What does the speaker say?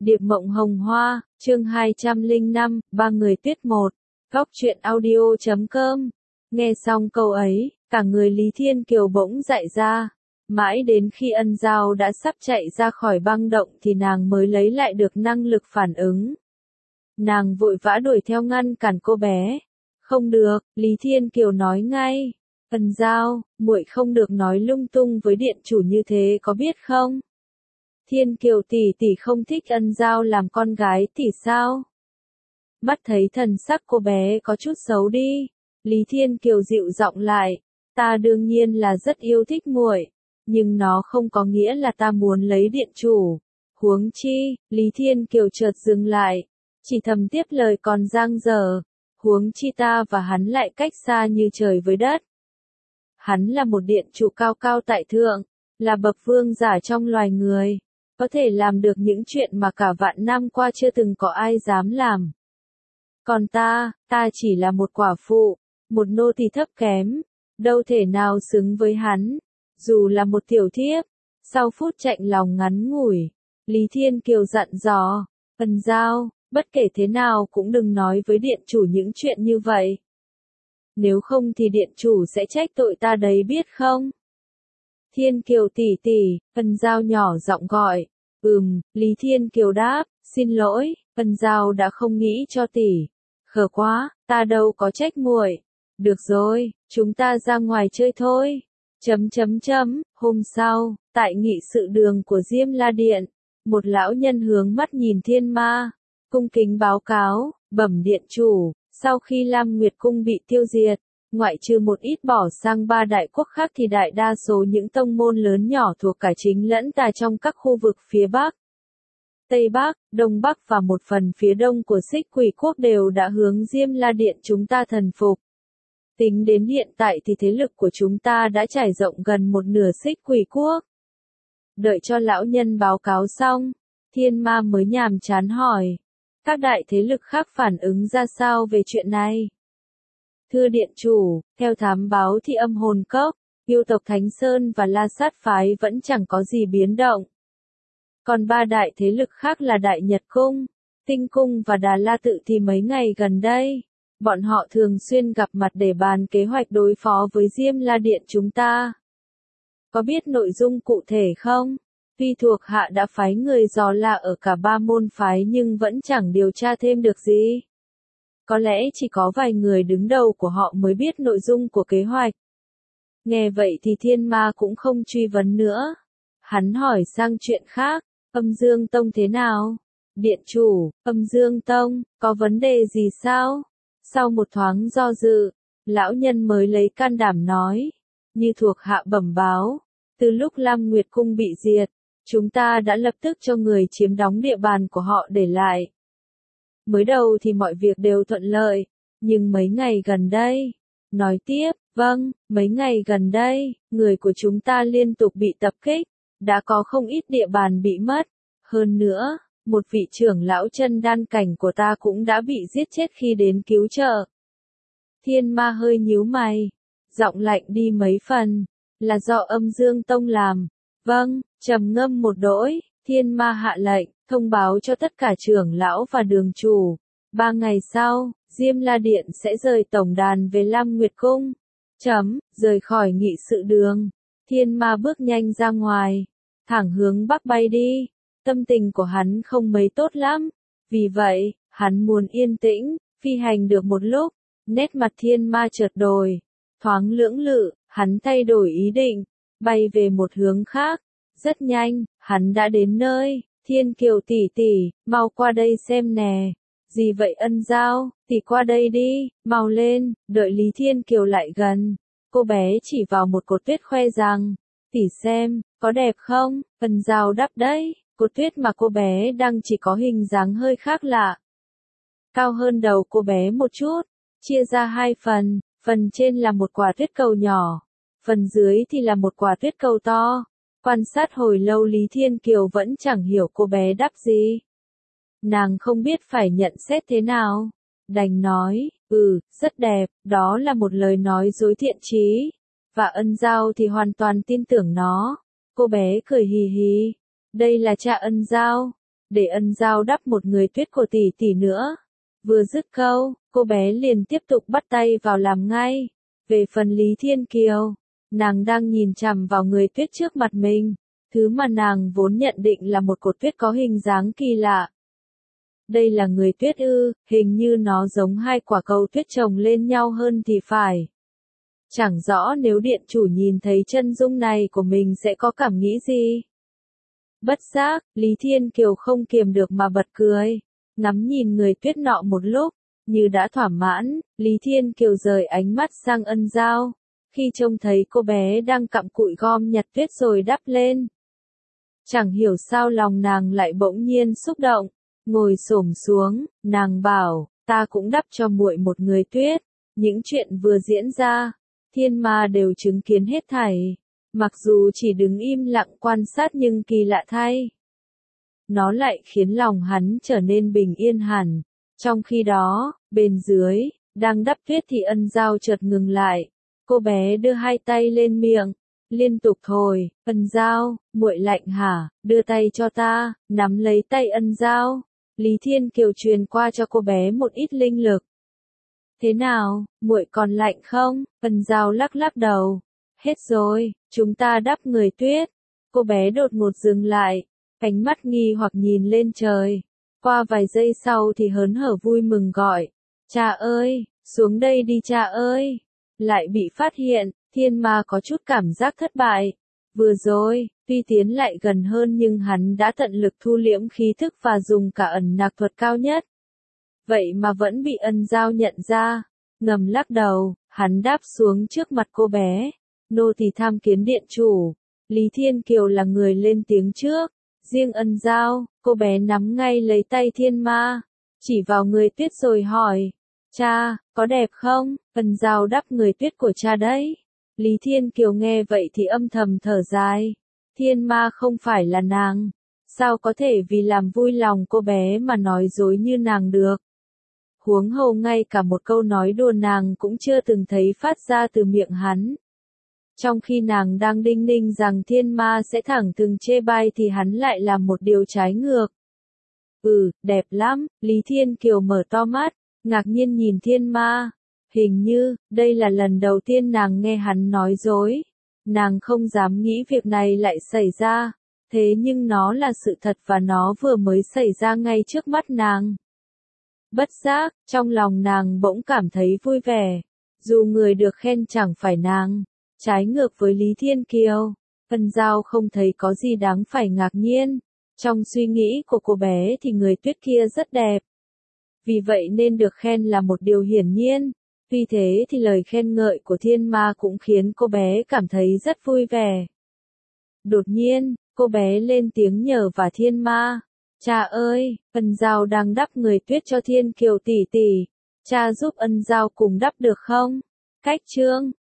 Điệp Mộng Hồng Hoa, chương 205, Ba Người Tuyết 1, Góc truyện audio.com. Nghe xong câu ấy, cả người Lý Thiên Kiều bỗng dại ra. Mãi đến khi Ân Giao đã sắp chạy ra khỏi băng động thì nàng mới lấy lại được năng lực phản ứng. Nàng vội vã đuổi theo ngăn cản cô bé. Không được, Lý Thiên Kiều nói ngay. Ân Giao, muội không được nói lung tung với điện chủ như thế có biết không? Thiên Kiều tỷ tỷ không thích Ân Giao làm con gái tỷ sao? Mắt thấy thần sắc cô bé có chút xấu đi, Lý Thiên Kiều dịu giọng lại, ta đương nhiên là rất yêu thích muội, nhưng nó không có nghĩa là ta muốn lấy điện chủ. Huống chi, Lý Thiên Kiều chợt dừng lại, chỉ thầm tiếp lời còn dang dở, huống chi ta và hắn lại cách xa như trời với đất. Hắn là một điện chủ cao cao tại thượng, là bậc vương giả trong loài người, có thể làm được những chuyện mà cả vạn năm qua chưa từng có ai dám làm. Còn ta chỉ là một quả phụ, một nô tỳ thấp kém, đâu thể nào xứng với hắn, dù là một tiểu thiếp. Sau phút chạnh lòng ngắn ngủi, Lý Thiên Kiều dặn dò, Ân Giao, bất kể thế nào cũng đừng nói với điện chủ những chuyện như vậy. Nếu không thì điện chủ sẽ trách tội ta đấy biết không? Thiên Kiều tỷ tỷ, Ân Giao nhỏ giọng gọi. Lý Thiên Kiều đáp, xin lỗi, Ân Giao đã không nghĩ cho tỷ. Khờ quá, ta đâu có trách muội. Được rồi, chúng ta ra ngoài chơi thôi. Hôm sau, tại nghị sự đường của Diêm La Điện, một lão nhân hướng mắt nhìn Thiên Ma, cung kính báo cáo, bẩm điện chủ, sau khi Lam Nguyệt Cung bị tiêu diệt, ngoại trừ một ít bỏ sang ba đại quốc khác thì đại đa số những tông môn lớn nhỏ thuộc cả chính lẫn tà trong các khu vực phía Bắc, Tây Bắc, Đông Bắc và một phần phía đông của Xích Quỷ Quốc đều đã hướng Diêm La Điện chúng ta thần phục. Tính đến hiện tại thì thế lực của chúng ta đã trải rộng gần một nửa Xích Quỷ Quốc. Đợi cho lão nhân báo cáo xong, Thiên Ma mới nhàm chán hỏi, các đại thế lực khác phản ứng ra sao về chuyện này? Thưa điện chủ, theo thám báo thì Âm Hồn Cốc, yêu tộc Thánh Sơn và La Sát Phái vẫn chẳng có gì biến động. Còn ba đại thế lực khác là Đại Nhật Cung, Tinh Cung và Đà La Tự thì mấy ngày gần đây, bọn họ thường xuyên gặp mặt để bàn kế hoạch đối phó với Diêm La Điện chúng ta. Có biết nội dung cụ thể không? Tuy thuộc hạ đã phái người dò la ở cả ba môn phái nhưng vẫn chẳng điều tra thêm được gì. Có lẽ chỉ có vài người đứng đầu của họ mới biết nội dung của kế hoạch. Nghe vậy thì Thiên Ma cũng không truy vấn nữa. Hắn hỏi sang chuyện khác, Âm Dương Tông thế nào? Điện chủ, Âm Dương Tông, có vấn đề gì sao? Sau một thoáng do dự, lão nhân mới lấy can đảm nói, như thuộc hạ bẩm báo, từ lúc Lam Nguyệt Cung bị diệt, chúng ta đã lập tức cho người chiếm đóng địa bàn của họ để lại. Mới đầu thì mọi việc đều thuận lợi, nhưng mấy ngày gần đây, nói tiếp, mấy ngày gần đây, người của chúng ta liên tục bị tập kích, đã có không ít địa bàn bị mất. Hơn nữa, một vị trưởng lão chân đan cảnh của ta cũng đã bị giết chết khi đến cứu trợ. Thiên Ma hơi nhíu mày, giọng lạnh đi mấy phần, là do Âm Dương Tông làm. Trầm ngâm một đỗi, Thiên Ma hạ lệnh, thông báo cho tất cả trưởng lão và đường chủ. 3 ngày sau, Diêm La Điện sẽ rời tổng đàn về Lam Nguyệt Cung. Rời khỏi nghị sự đường, Thiên Ma bước nhanh ra ngoài, thẳng hướng Bắc bay đi. Tâm tình của hắn không mấy tốt lắm, vì vậy, hắn muốn yên tĩnh, phi hành được một lúc, nét mặt Thiên Ma chợt đổi, thoáng lưỡng lự, hắn thay đổi ý định, bay về một hướng khác. Rất nhanh, hắn đã đến nơi. Thiên Kiều tỷ tỷ, mau qua đây xem nè. Gì vậy Ân Giao, tỷ qua đây đi, mau lên. Đợi Lý Thiên Kiều lại gần, cô bé chỉ vào một cột tuyết khoe rằng, tỷ xem, có đẹp không? Ân Giao đáp đấy, cột tuyết mà cô bé đang chỉ có hình dáng hơi khác lạ. Cao hơn đầu cô bé một chút, chia ra hai phần, phần trên là một quả tuyết cầu nhỏ, phần dưới thì là một quả tuyết cầu to. Quan sát hồi lâu Lý Thiên Kiều vẫn chẳng hiểu cô bé đáp gì. Nàng không biết phải nhận xét thế nào. Đành nói, rất đẹp, đó là một lời nói dối thiện chí. Và Ân Giao thì hoàn toàn tin tưởng nó. Cô bé cười hì hì. Đây là cha Ân Giao. để Ân Giao đắp một người tuyết của tỷ tỷ nữa. Vừa dứt câu, cô bé liền tiếp tục bắt tay vào làm ngay. Về phần Lý Thiên Kiều, nàng đang nhìn chằm vào người tuyết trước mặt mình, thứ mà nàng vốn nhận định là một cột tuyết có hình dáng kỳ lạ. Đây là người tuyết ư? Hình như nó giống hai quả cầu tuyết chồng lên nhau hơn thì phải. Chẳng rõ nếu điện chủ nhìn thấy chân dung này của mình sẽ có cảm nghĩ gì. Bất giác, Lý Thiên Kiều không kiềm được mà bật cười, ngắm nhìn người tuyết nọ một lúc, như đã thỏa mãn, Lý Thiên Kiều rời ánh mắt sang Ân Giao, khi trông thấy cô bé đang cặm cụi gom nhặt tuyết rồi đắp lên. Chẳng hiểu sao lòng nàng lại bỗng nhiên xúc động, ngồi xổm xuống, nàng bảo, ta cũng đắp cho muội một người tuyết, những chuyện vừa diễn ra, thiên ma đều chứng kiến hết thảy. Mặc dù chỉ đứng im lặng quan sát nhưng kỳ lạ thay, nó lại khiến lòng hắn trở nên bình yên hẳn. Trong khi đó, bên dưới, đang đắp tuyết thì Ân Giao chợt ngừng lại. Cô bé đưa hai tay lên miệng, liên tục thổi. Ân Giao, muội lạnh hả? Đưa tay cho ta. Nắm lấy tay Ân Giao, Lý Thiên Kiều truyền qua cho cô bé một ít linh lực. Thế nào, muội còn lạnh không? Ân Giao lắc lắc đầu. Hết rồi, chúng ta đắp người tuyết. Cô bé đột ngột dừng lại, ánh mắt nghi hoặc nhìn lên trời. Qua vài giây sau thì hớn hở vui mừng gọi. Cha ơi, xuống đây đi cha ơi. Lại bị phát hiện, thiên ma có chút cảm giác thất bại. Vừa rồi, tuy tiến lại gần hơn nhưng hắn đã tận lực thu liễm khí thức và dùng cả ẩn nặc thuật cao nhất. Vậy mà vẫn bị Ân Giao nhận ra. Ngầm lắc đầu, hắn đáp xuống trước mặt cô bé. Nô tỳ tham kiến điện chủ. Lý Thiên Kiều là người lên tiếng trước. Riêng Ân Giao, cô bé nắm ngay lấy tay thiên ma, chỉ vào người tuyết rồi hỏi. Cha, có đẹp không? Ân Giao đắp người tuyết của cha đấy. Lý Thiên Kiều nghe vậy thì âm thầm thở dài. Thiên ma không phải là nàng. Sao có thể vì làm vui lòng cô bé mà nói dối như nàng được? Huống hồ ngay cả một câu nói đùa nàng cũng chưa từng thấy phát ra từ miệng hắn. Trong khi nàng đang đinh ninh rằng thiên ma sẽ thẳng thừng chê bai thì hắn lại làm một điều trái ngược. Đẹp lắm, Lý Thiên Kiều mở to mắt, ngạc nhiên nhìn thiên ma. Hình như, đây là lần đầu tiên nàng nghe hắn nói dối. Nàng không dám nghĩ việc này lại xảy ra. Thế nhưng nó là sự thật và nó vừa mới xảy ra ngay trước mắt nàng. Bất giác, trong lòng nàng bỗng cảm thấy vui vẻ. Dù người được khen chẳng phải nàng. Trái ngược với Lý Thiên Kiều, Ân Giao không thấy có gì đáng phải ngạc nhiên. Trong suy nghĩ của cô bé thì người tuyết kia rất đẹp. Vì vậy nên được khen là một điều hiển nhiên. Vì thế thì lời khen ngợi của thiên ma cũng khiến cô bé cảm thấy rất vui vẻ. Đột nhiên, cô bé lên tiếng nhờ vả thiên ma. Cha ơi, Ân Giao đang đắp người tuyết cho Thiên Kiều tỷ tỷ. Cha giúp Ân Giao cùng đắp được không? Cách chương